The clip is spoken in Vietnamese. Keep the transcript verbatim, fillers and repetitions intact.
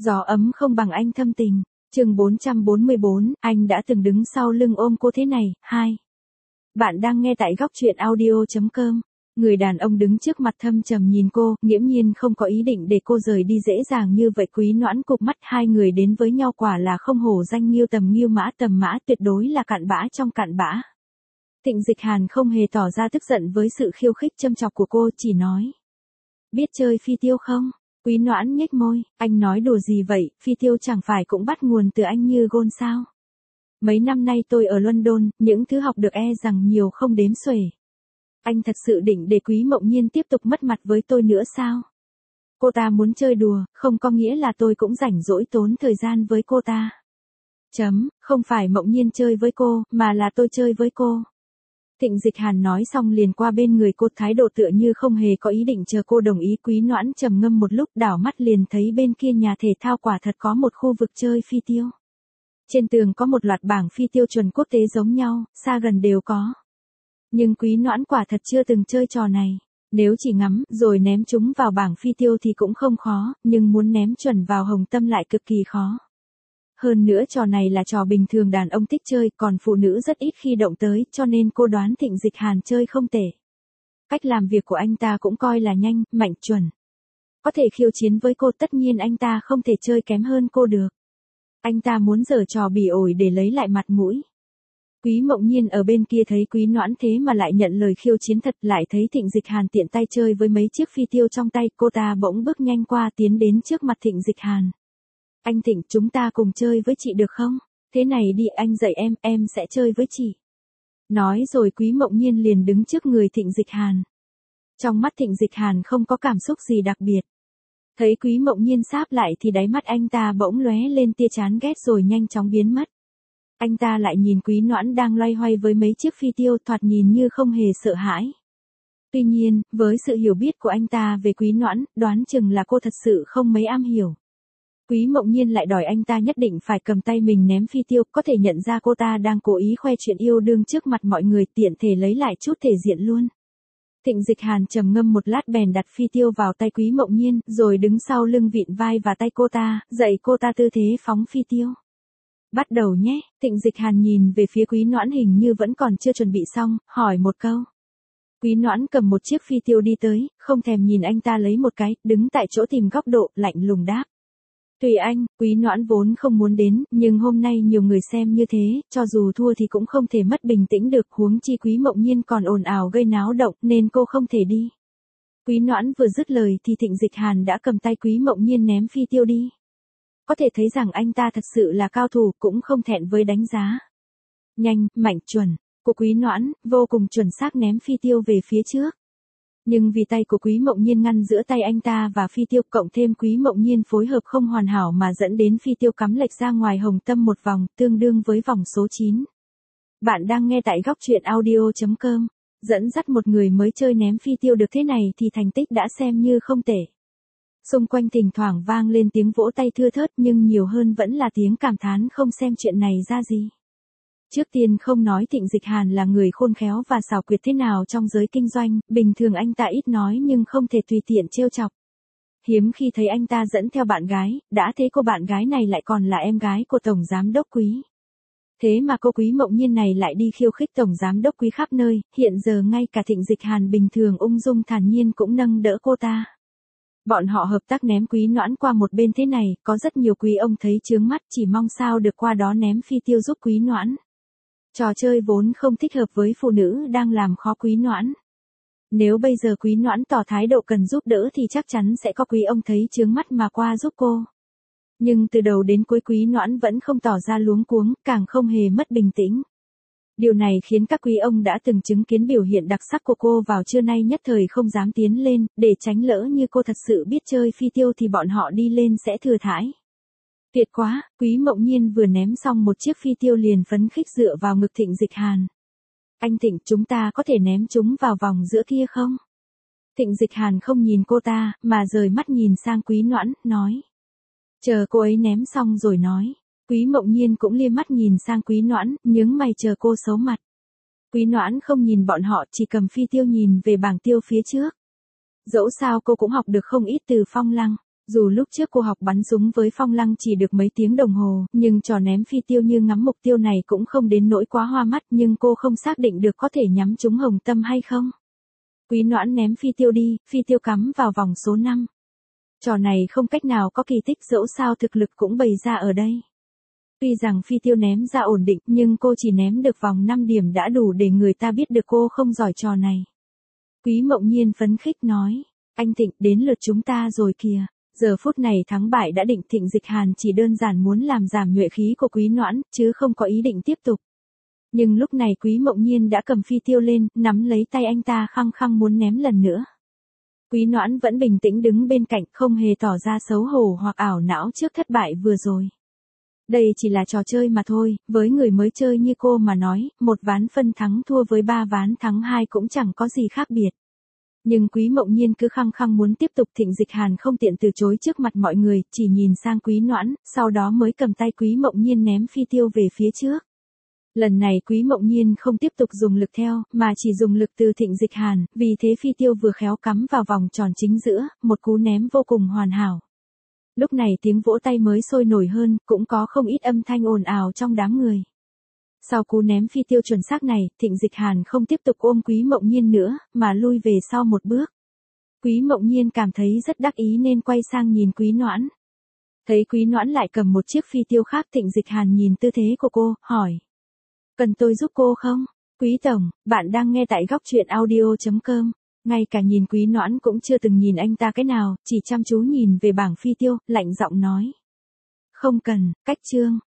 Gió ấm không bằng anh thâm tình. Chương bốn trăm bốn mươi bốn, anh đã từng đứng sau lưng ôm cô thế này. Hai. Bạn đang nghe tại góc truyện audio chấm com. Người đàn ông đứng trước mặt thâm trầm nhìn cô, nghiễm nhiên không có ý định để cô rời đi dễ dàng như vậy. Quý Noãn cụp mắt, hai người đến với nhau quả là không hổ danh Nghiêu Tầm Nghiêu Mã Tầm Mã, tuyệt đối là cặn bã trong cặn bã. Thịnh Dịch Hàn không hề tỏ ra tức giận với sự khiêu khích châm chọc của cô, chỉ nói: biết chơi phi tiêu không? Quý Noãn nhếch môi, anh nói đùa gì vậy, phi tiêu chẳng phải cũng bắt nguồn từ anh Như Gôn sao? Mấy năm nay tôi ở London, những thứ học được e rằng nhiều không đếm xuể. Anh thật sự định để Quý Mộng Nhiên tiếp tục mất mặt với tôi nữa sao? Cô ta muốn chơi đùa, không có nghĩa là tôi cũng rảnh rỗi tốn thời gian với cô ta. Chấm, không phải Mộng Nhiên chơi với cô, mà là tôi chơi với cô. Thịnh Dịch Hàn nói xong liền qua bên người cô, thái độ tựa như không hề có ý định chờ cô đồng ý. Quý Noãn trầm ngâm một lúc, đảo mắt liền thấy bên kia nhà thể thao quả thật có một khu vực chơi phi tiêu. Trên tường có một loạt bảng phi tiêu chuẩn quốc tế giống nhau, xa gần đều có. Nhưng Quý Noãn quả thật chưa từng chơi trò này. Nếu chỉ ngắm rồi ném chúng vào bảng phi tiêu thì cũng không khó, nhưng muốn ném chuẩn vào hồng tâm lại cực kỳ khó. Hơn nữa trò này là trò bình thường đàn ông thích chơi, còn phụ nữ rất ít khi động tới, cho nên cô đoán Thịnh Dịch Hàn chơi không tệ. Cách làm việc của anh ta cũng coi là nhanh, mạnh, chuẩn. Có thể khiêu chiến với cô, tất nhiên anh ta không thể chơi kém hơn cô được. Anh ta muốn giở trò bỉ ổi để lấy lại mặt mũi. Quý Mộng Nhiên ở bên kia thấy Quý Noãn thế mà lại nhận lời khiêu chiến thật, lại thấy Thịnh Dịch Hàn tiện tay chơi với mấy chiếc phi tiêu trong tay, cô ta bỗng bước nhanh qua tiến đến trước mặt Thịnh Dịch Hàn. Anh Thịnh, chúng ta cùng chơi với chị được không? Thế này đi, anh dạy em, em sẽ chơi với chị. Nói rồi Quý Mộng Nhiên liền đứng trước người Thịnh Dịch Hàn. Trong mắt Thịnh Dịch Hàn không có cảm xúc gì đặc biệt. Thấy Quý Mộng Nhiên sáp lại thì đáy mắt anh ta bỗng lóe lên tia chán ghét rồi nhanh chóng biến mất. Anh ta lại nhìn Quý Noãn đang loay hoay với mấy chiếc phi tiêu, thoạt nhìn như không hề sợ hãi. Tuy nhiên, với sự hiểu biết của anh ta về Quý Noãn, đoán chừng là cô thật sự không mấy am hiểu. Quý Mộng Nhiên lại đòi anh ta nhất định phải cầm tay mình ném phi tiêu, có thể nhận ra cô ta đang cố ý khoe chuyện yêu đương trước mặt mọi người, tiện thể lấy lại chút thể diện luôn. Thịnh Dịch Hàn trầm ngâm một lát bèn đặt phi tiêu vào tay Quý Mộng Nhiên, rồi đứng sau lưng vịn vai và tay cô ta, dạy cô ta tư thế phóng phi tiêu. Bắt đầu nhé. Thịnh Dịch Hàn nhìn về phía Quý Noãn hình như vẫn còn chưa chuẩn bị xong, hỏi một câu. Quý Noãn cầm một chiếc phi tiêu đi tới, không thèm nhìn anh ta lấy một cái, đứng tại chỗ tìm góc độ, lạnh lùng đáp. Tùy anh. Quý Noãn vốn không muốn đến, nhưng hôm nay nhiều người xem như thế, cho dù thua thì cũng không thể mất bình tĩnh được, huống chi Quý Mộng Nhiên còn ồn ào gây náo động, nên cô không thể đi. Quý Noãn vừa dứt lời thì Thịnh Dịch Hàn đã cầm tay Quý Mộng Nhiên ném phi tiêu đi. Có thể thấy rằng anh ta thật sự là cao thủ, cũng không thẹn với đánh giá nhanh, mạnh, chuẩn của Quý Noãn, vô cùng chuẩn xác ném phi tiêu về phía trước. Nhưng vì tay của Quý Mộng Nhiên ngăn giữa tay anh ta và phi tiêu, cộng thêm Quý Mộng Nhiên phối hợp không hoàn hảo mà dẫn đến phi tiêu cắm lệch ra ngoài hồng tâm một vòng, tương đương với vòng số chín. Bạn đang nghe tại góc truyện audio chấm com. Dẫn dắt một người mới chơi ném phi tiêu được thế này thì thành tích đã xem như không tệ. Xung quanh thỉnh thoảng vang lên tiếng vỗ tay thưa thớt, nhưng nhiều hơn vẫn là tiếng cảm thán không xem chuyện này ra gì. Trước tiên không nói Thịnh Dịch Hàn là người khôn khéo và xảo quyệt thế nào trong giới kinh doanh, bình thường anh ta ít nói nhưng không thể tùy tiện trêu chọc. Hiếm khi thấy anh ta dẫn theo bạn gái, đã thế cô bạn gái này lại còn là em gái của Tổng Giám Đốc Quý. Thế mà cô Quý Mộng Nhiên này lại đi khiêu khích Tổng Giám Đốc Quý khắp nơi, hiện giờ ngay cả Thịnh Dịch Hàn bình thường ung dung thản nhiên cũng nâng đỡ cô ta. Bọn họ hợp tác ném Quý Noãn qua một bên thế này, có rất nhiều quý ông thấy chướng mắt, chỉ mong sao được qua đó ném phi tiêu giúp Quý Noãn. Trò chơi vốn không thích hợp với phụ nữ đang làm khó Quý Noãn. Nếu bây giờ Quý Noãn tỏ thái độ cần giúp đỡ thì chắc chắn sẽ có quý ông thấy chướng mắt mà qua giúp cô. Nhưng từ đầu đến cuối Quý Noãn vẫn không tỏ ra luống cuống, càng không hề mất bình tĩnh. Điều này khiến các quý ông đã từng chứng kiến biểu hiện đặc sắc của cô vào trưa nay nhất thời không dám tiến lên, để tránh lỡ như cô thật sự biết chơi phi tiêu thì bọn họ đi lên sẽ thừa thãi. Tuyệt quá. Quý Mộng Nhiên vừa ném xong một chiếc phi tiêu liền phấn khích dựa vào ngực Thịnh Dịch Hàn. Anh Thịnh, chúng ta có thể ném chúng vào vòng giữa kia không? Thịnh Dịch Hàn không nhìn cô ta, mà rời mắt nhìn sang Quý Noãn, nói. Chờ cô ấy ném xong rồi nói. Quý Mộng Nhiên cũng liếc mắt nhìn sang Quý Noãn, nhướng mày chờ cô xấu mặt. Quý Noãn không nhìn bọn họ, chỉ cầm phi tiêu nhìn về bảng tiêu phía trước. Dẫu sao cô cũng học được không ít từ Phong Lăng. Dù lúc trước cô học bắn súng với Phong Lăng chỉ được mấy tiếng đồng hồ, nhưng trò ném phi tiêu như ngắm mục tiêu này cũng không đến nỗi quá hoa mắt, nhưng cô không xác định được có thể nhắm trúng hồng tâm hay không. Quý Noãn ném phi tiêu đi, phi tiêu cắm vào vòng số năm. Trò này không cách nào có kỳ tích, dẫu sao thực lực cũng bày ra ở đây. Tuy rằng phi tiêu ném ra ổn định, nhưng cô chỉ ném được vòng năm điểm đã đủ để người ta biết được cô không giỏi trò này. Quý Mộng Nhiên phấn khích nói, anh Thịnh, đến lượt chúng ta rồi kìa. Giờ phút này thắng bại đã định, Thịnh Dịch Hàn chỉ đơn giản muốn làm giảm nhuệ khí của Quý Noãn, chứ không có ý định tiếp tục. Nhưng lúc này Quý Mộng Nhiên đã cầm phi tiêu lên, nắm lấy tay anh ta khăng khăng muốn ném lần nữa. Quý Noãn vẫn bình tĩnh đứng bên cạnh, không hề tỏ ra xấu hổ hoặc ảo não trước thất bại vừa rồi. Đây chỉ là trò chơi mà thôi, với người mới chơi như cô mà nói, một ván phân thắng thua với ba ván thắng hai cũng chẳng có gì khác biệt. Nhưng Quý Mộng Nhiên cứ khăng khăng muốn tiếp tục, Thịnh Dịch Hàn không tiện từ chối trước mặt mọi người, chỉ nhìn sang Quý Noãn, sau đó mới cầm tay Quý Mộng Nhiên ném phi tiêu về phía trước. Lần này Quý Mộng Nhiên không tiếp tục dùng lực theo, mà chỉ dùng lực từ Thịnh Dịch Hàn, vì thế phi tiêu vừa khéo cắm vào vòng tròn chính giữa, một cú ném vô cùng hoàn hảo. Lúc này tiếng vỗ tay mới sôi nổi hơn, cũng có không ít âm thanh ồn ào trong đám người. Sau cú ném phi tiêu chuẩn xác này, Thịnh Dịch Hàn không tiếp tục ôm Quý Mộng Nhiên nữa, mà lui về sau một bước. Quý Mộng Nhiên cảm thấy rất đắc ý nên quay sang nhìn Quý Noãn. Thấy Quý Noãn lại cầm một chiếc phi tiêu khác, Thịnh Dịch Hàn nhìn tư thế của cô, hỏi. Cần tôi giúp cô không? Quý Tổng, bạn đang nghe tại góc truyện audio chấm com. Ngay cả nhìn Quý Noãn cũng chưa từng nhìn anh ta cái nào, chỉ chăm chú nhìn về bảng phi tiêu, lạnh giọng nói. Không cần, cách chương.